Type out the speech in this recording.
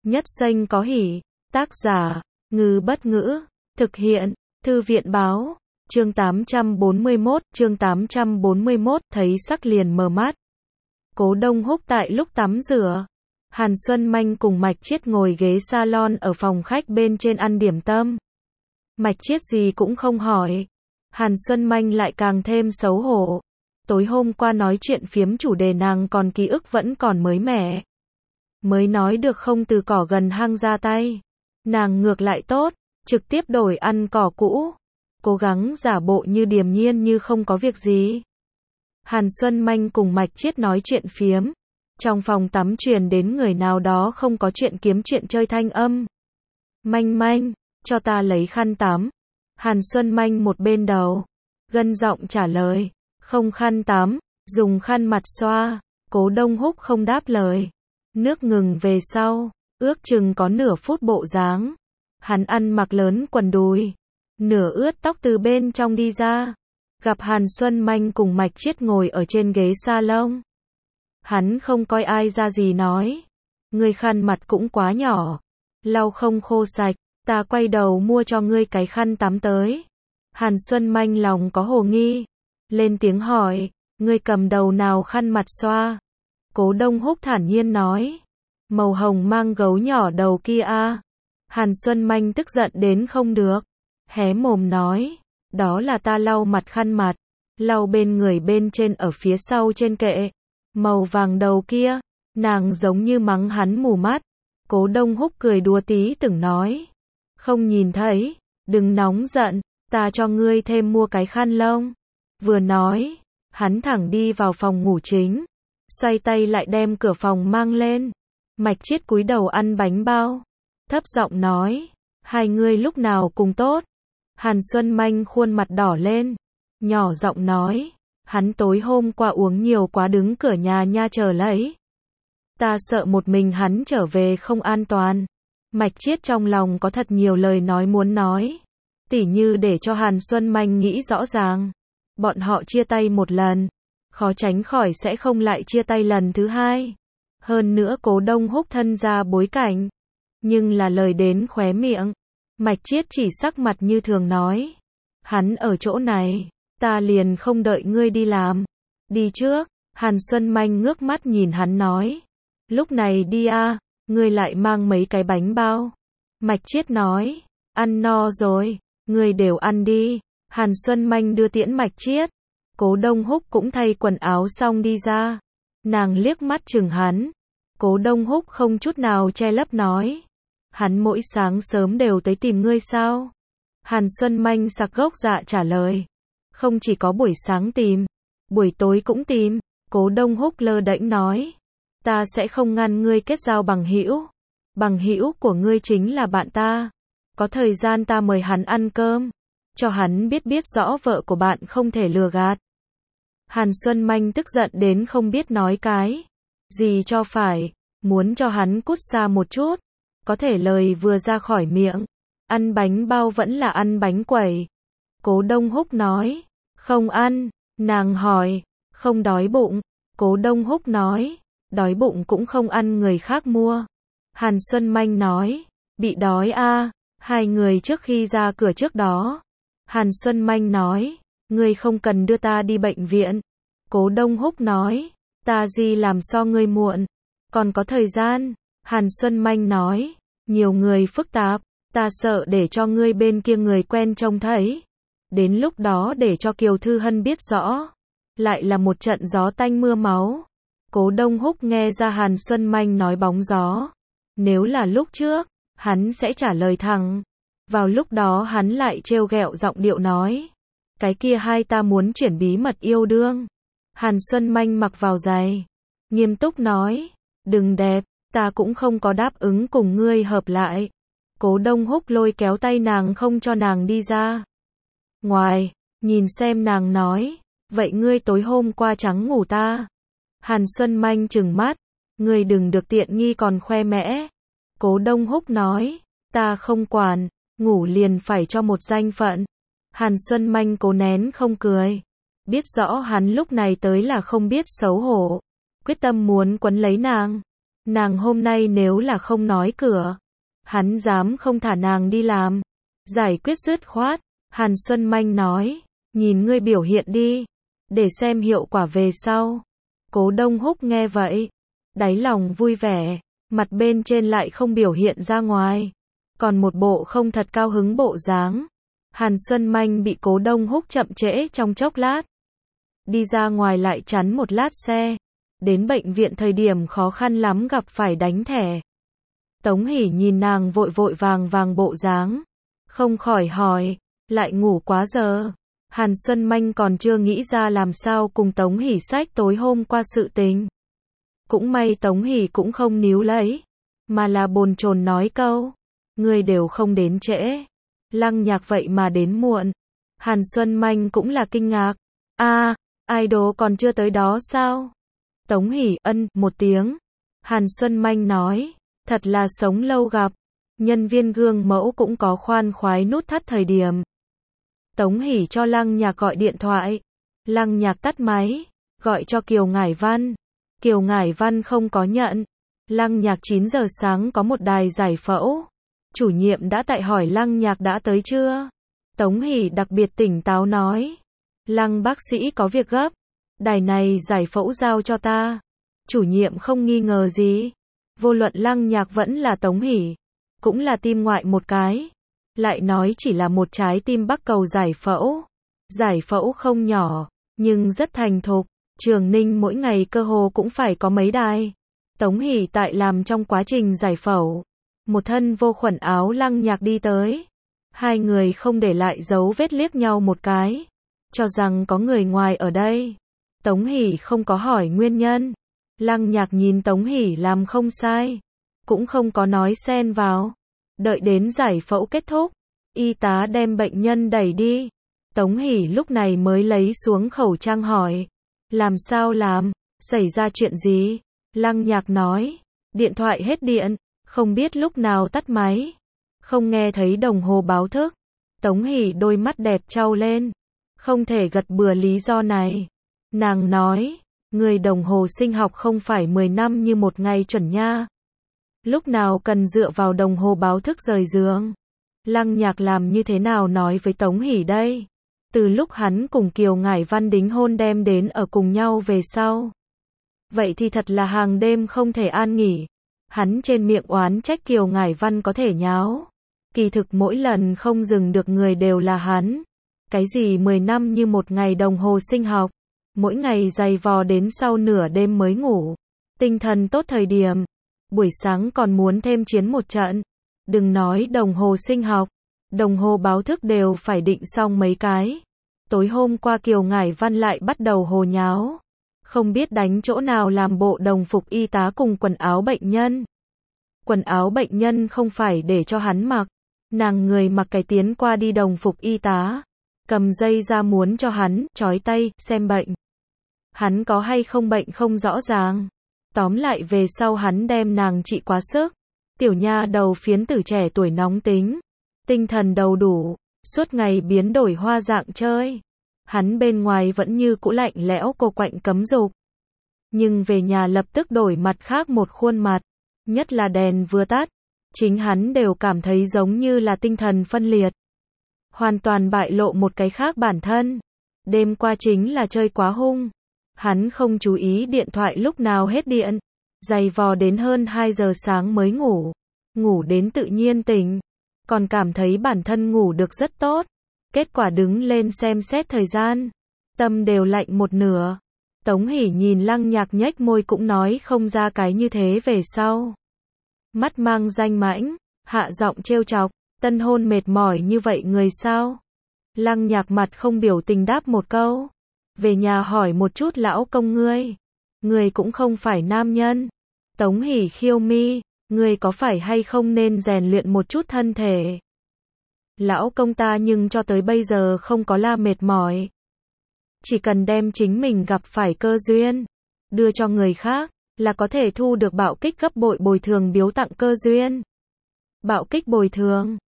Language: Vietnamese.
Nhất Xanh có hỉ. Tác giả, Ngư Bất Ngữ. Thực hiện, Thư viện Báo. Chương 841, thấy sắc liền mờ mắt. Cố Đông Húc tại lúc tắm rửa. Hàn Xuân Manh cùng Mạch Chiết ngồi ghế salon ở phòng khách bên trên ăn điểm tâm. Mạch Chiết gì cũng không hỏi. Hàn Xuân Manh lại càng thêm xấu hổ. Tối hôm qua nói chuyện phiếm chủ đề nàng còn ký ức vẫn còn mới mẻ. Mới nói được không từ cỏ gần hang ra tay. Nàng ngược lại tốt, trực tiếp đổi ăn cỏ cũ. Cố gắng giả bộ như điềm nhiên như không có việc gì. Hàn Xuân Manh cùng Mạch Chiết nói chuyện phiếm. Trong phòng tắm truyền đến người nào đó không có chuyện kiếm chuyện chơi thanh âm. Manh manh, cho ta lấy khăn tắm. Hàn Xuân Manh một bên đầu, gân giọng trả lời. Không khăn tắm, dùng khăn mặt xoa. Cố Đông Húc không đáp lời. Nước ngừng về sau, ước chừng có nửa phút bộ dáng. Hắn ăn mặc lớn quần đùi, nửa ướt tóc từ bên trong đi ra. Gặp Hàn Xuân Manh cùng Mạch Chiết ngồi ở trên ghế salon. Hắn không coi ai ra gì nói. Ngươi khăn mặt cũng quá nhỏ. Lau không khô sạch, ta quay đầu mua cho ngươi cái khăn tắm tới. Hàn Xuân Manh lòng có hồ nghi. Lên tiếng hỏi, ngươi cầm đầu nào khăn mặt xoa? Cố Đông Húc thản nhiên nói. Màu hồng mang gấu nhỏ đầu kia a. Hàn Xuân Manh tức giận đến không được. Hé mồm nói. Đó là ta lau mặt khăn mặt. Lau bên người bên trên ở phía sau trên kệ. Màu vàng đầu kia. Nàng giống như mắng hắn mù mắt. Cố Đông Húc cười đùa tí từng nói. Không nhìn thấy. Đừng nóng giận. Ta cho ngươi thêm mua cái khăn lông. Vừa nói. Hắn thẳng đi vào phòng ngủ chính. Xoay tay lại đem cửa phòng mang lên. Mạch Chiết cúi đầu ăn bánh bao. Thấp giọng nói. Hai người lúc nào cùng tốt. Hàn Xuân Manh khuôn mặt đỏ lên. Nhỏ giọng nói. Hắn tối hôm qua uống nhiều quá đứng cửa nhà nha chờ lấy. Ta sợ một mình hắn trở về không an toàn. Mạch Chiết trong lòng có thật nhiều lời nói muốn nói. Tỉ như để cho Hàn Xuân Manh nghĩ rõ ràng. Bọn họ chia tay một lần. Khó tránh khỏi sẽ không lại chia tay lần thứ hai. Hơn nữa Cố Đông Húc thân ra bối cảnh. Nhưng là lời đến khóe miệng. Mạch Chiết chỉ sắc mặt như thường nói. Hắn ở chỗ này. Ta liền không đợi ngươi đi làm. Đi trước. Hàn Xuân Manh ngước mắt nhìn hắn nói. Lúc này đi a, ngươi lại mang mấy cái bánh bao. Mạch Chiết nói. Ăn no rồi. Ngươi đều ăn đi. Hàn Xuân Manh đưa tiễn Mạch Chiết. Cố Đông Húc cũng thay quần áo xong đi ra. Nàng liếc mắt chừng hắn. Cố Đông Húc không chút nào che lấp nói. Hắn mỗi sáng sớm đều tới tìm ngươi sao? Hàn Xuân Manh sặc gốc dạ trả lời. Không chỉ có buổi sáng tìm, buổi tối cũng tìm. Cố Đông Húc lơ đễnh nói. Ta sẽ không ngăn ngươi kết giao bằng hữu. Bằng hữu của ngươi chính là bạn ta. Có thời gian ta mời hắn ăn cơm. Cho hắn biết rõ vợ của bạn không thể lừa gạt. Hàn Xuân Manh tức giận đến không biết nói cái gì cho phải, muốn cho hắn cút xa một chút. Có thể lời vừa ra khỏi miệng, ăn bánh bao vẫn là ăn bánh quẩy. Cố Đông Húc nói, không ăn. Nàng hỏi, không đói bụng. Cố Đông Húc nói, đói bụng cũng không ăn người khác mua. Hàn Xuân Manh nói, bị đói a. Hai người trước khi ra cửa trước đó. Hàn Xuân Manh nói, ngươi không cần đưa ta đi bệnh viện. Cố Đông Húc nói, ta gì làm so ngươi muộn. Còn có thời gian. Hàn Xuân Manh nói, nhiều người phức tạp. Ta sợ để cho ngươi bên kia người quen trông thấy. Đến lúc đó để cho Kiều Thư Hân biết rõ. Lại là một trận gió tanh mưa máu. Cố Đông Húc nghe ra Hàn Xuân Manh nói bóng gió. Nếu là lúc trước, hắn sẽ trả lời thẳng. Vào lúc đó hắn lại trêu ghẹo giọng điệu nói. Cái kia hai ta muốn chuyển bí mật yêu đương. Hàn Xuân Manh mặc vào giày. Nghiêm túc nói. Đừng đẹp, ta cũng không có đáp ứng cùng ngươi hợp lại. Cố Đông Húc lôi kéo tay nàng không cho nàng đi ra. Ngoài, nhìn xem nàng nói. Vậy ngươi tối hôm qua trắng ngủ ta. Hàn Xuân Manh trừng mắt. Ngươi đừng được tiện nghi còn khoe mẽ. Cố Đông Húc nói. Ta không quản. Ngủ liền phải cho một danh phận. Hàn Xuân Manh cố nén không cười. Biết rõ hắn lúc này tới là không biết xấu hổ. Quyết tâm muốn quấn lấy nàng. Nàng hôm nay nếu là không nói cửa, hắn dám không thả nàng đi làm. Giải quyết dứt khoát, Hàn Xuân Manh nói, nhìn ngươi biểu hiện đi, để xem hiệu quả về sau. Cố Đông Húc nghe vậy, đáy lòng vui vẻ, mặt bên trên lại không biểu hiện ra ngoài, còn một bộ không thật cao hứng bộ dáng. Hàn Xuân Manh bị Cố Đông Húc chậm trễ trong chốc lát, đi ra ngoài lại chắn một lát xe, đến bệnh viện thời điểm khó khăn lắm gặp phải đánh thẻ. Tống Hỷ nhìn nàng vội vội vàng bộ dáng, không khỏi hỏi, lại ngủ quá giờ. Hàn Xuân Manh còn chưa nghĩ ra làm sao cùng Tống Hỷ sách tối hôm qua sự tình. Cũng may Tống Hỷ cũng không níu lấy, mà là bồn chồn nói câu, ngươi đều không đến trễ. Lăng Nhạc vậy mà đến muộn. Hàn Xuân Manh cũng là kinh ngạc, idol còn chưa tới đó sao? Tống Hỷ một tiếng. Hàn Xuân Manh nói, thật là sống lâu gặp, nhân viên gương mẫu cũng có khoan khoái nút thắt thời điểm. Tống Hỷ cho Lăng Nhạc gọi điện thoại, Lăng Nhạc tắt máy, gọi cho Kiều Ngải Văn. Kiều Ngải Văn không có nhận. Lăng Nhạc 9 giờ sáng có một đài giải phẫu. Chủ nhiệm đã tại hỏi Lăng Nhạc đã tới chưa? Tống Hỷ đặc biệt tỉnh táo nói, Lăng bác sĩ có việc gấp, đài này giải phẫu giao cho ta. Chủ nhiệm không nghi ngờ gì, vô luận Lăng Nhạc vẫn là Tống Hỷ, cũng là tim ngoại một cái, lại nói chỉ là một trái tim bắc cầu giải phẫu không nhỏ, nhưng rất thành thục. Trường Ninh mỗi ngày cơ hồ cũng phải có mấy đài. Tống Hỷ tại làm trong quá trình giải phẫu, một thân vô khuẩn áo Lăng Nhạc đi tới, hai người không để lại dấu vết liếc nhau một cái, cho rằng có người ngoài ở đây. Tống Hỷ không có hỏi nguyên nhân. Lăng Nhạc nhìn Tống Hỷ làm không sai, cũng không có nói xen vào. Đợi đến giải phẫu kết thúc, y tá đem bệnh nhân đẩy đi. Tống Hỷ lúc này mới lấy xuống khẩu trang hỏi, làm sao làm, xảy ra chuyện gì? Lăng Nhạc nói, điện thoại hết điện, không biết lúc nào tắt máy, không nghe thấy đồng hồ báo thức. Tống Hỷ đôi mắt đẹp trao lên, không thể gật bừa lý do này. Nàng nói, người đồng hồ sinh học không phải 10 năm như một ngày chuẩn nha. Lúc nào cần dựa vào đồng hồ báo thức rời giường. Lăng Nhạc làm như thế nào nói với Tống Hỷ đây? Từ lúc hắn cùng Kiều Ngải Văn đính hôn đem đến ở cùng nhau về sau, vậy thì thật là hàng đêm không thể an nghỉ. Hắn trên miệng oán trách Kiều Ngải Văn có thể nháo, kỳ thực mỗi lần không dừng được người đều là hắn. Cái gì 10 năm như một ngày đồng hồ sinh học, mỗi ngày giày vò đến sau nửa đêm mới ngủ, tinh thần tốt thời điểm, buổi sáng còn muốn thêm chiến một trận. Đừng nói đồng hồ sinh học, đồng hồ báo thức đều phải định xong mấy cái. Tối hôm qua Kiều Ngải Văn lại bắt đầu hồ nháo, không biết đánh chỗ nào làm bộ đồng phục y tá cùng quần áo bệnh nhân. Quần áo bệnh nhân không phải để cho hắn mặc, nàng người mặc cái tiến qua đi đồng phục y tá, cầm dây ra muốn cho hắn trói tay xem bệnh. Hắn có hay không bệnh không rõ ràng. Tóm lại về sau hắn đem nàng trị quá sức. Tiểu nha đầu phiến tử trẻ tuổi nóng tính, tinh thần đầu đủ, suốt ngày biến đổi hoa dạng chơi. Hắn bên ngoài vẫn như cũ lạnh lẽo cô quạnh cấm dục, nhưng về nhà lập tức đổi mặt khác một khuôn mặt, nhất là đèn vừa tắt, chính hắn đều cảm thấy giống như là tinh thần phân liệt, hoàn toàn bại lộ một cái khác bản thân. Đêm qua chính là chơi quá hung, hắn không chú ý điện thoại lúc nào hết điện, giày vò đến hơn 2 giờ sáng mới ngủ, ngủ đến tự nhiên tỉnh, còn cảm thấy bản thân ngủ được rất tốt. Kết quả đứng lên xem xét thời gian, tâm đều lạnh một nửa. Tống Hỷ nhìn Lăng Nhạc nhếch môi cũng nói không ra cái như thế về sau. Mắt mang danh mãnh, hạ giọng trêu chọc, tân hôn mệt mỏi như vậy người sao? Lăng Nhạc mặt không biểu tình đáp một câu, về nhà hỏi một chút lão công ngươi cũng không phải nam nhân. Tống Hỷ khiêu mi, ngươi có phải hay không nên rèn luyện một chút thân thể? Lão công ta nhưng cho tới bây giờ không có la mệt mỏi. Chỉ cần đem chính mình gặp phải cơ duyên, đưa cho người khác, là có thể thu được bạo kích gấp bội bồi thường biếu tặng cơ duyên. Bạo kích bồi thường.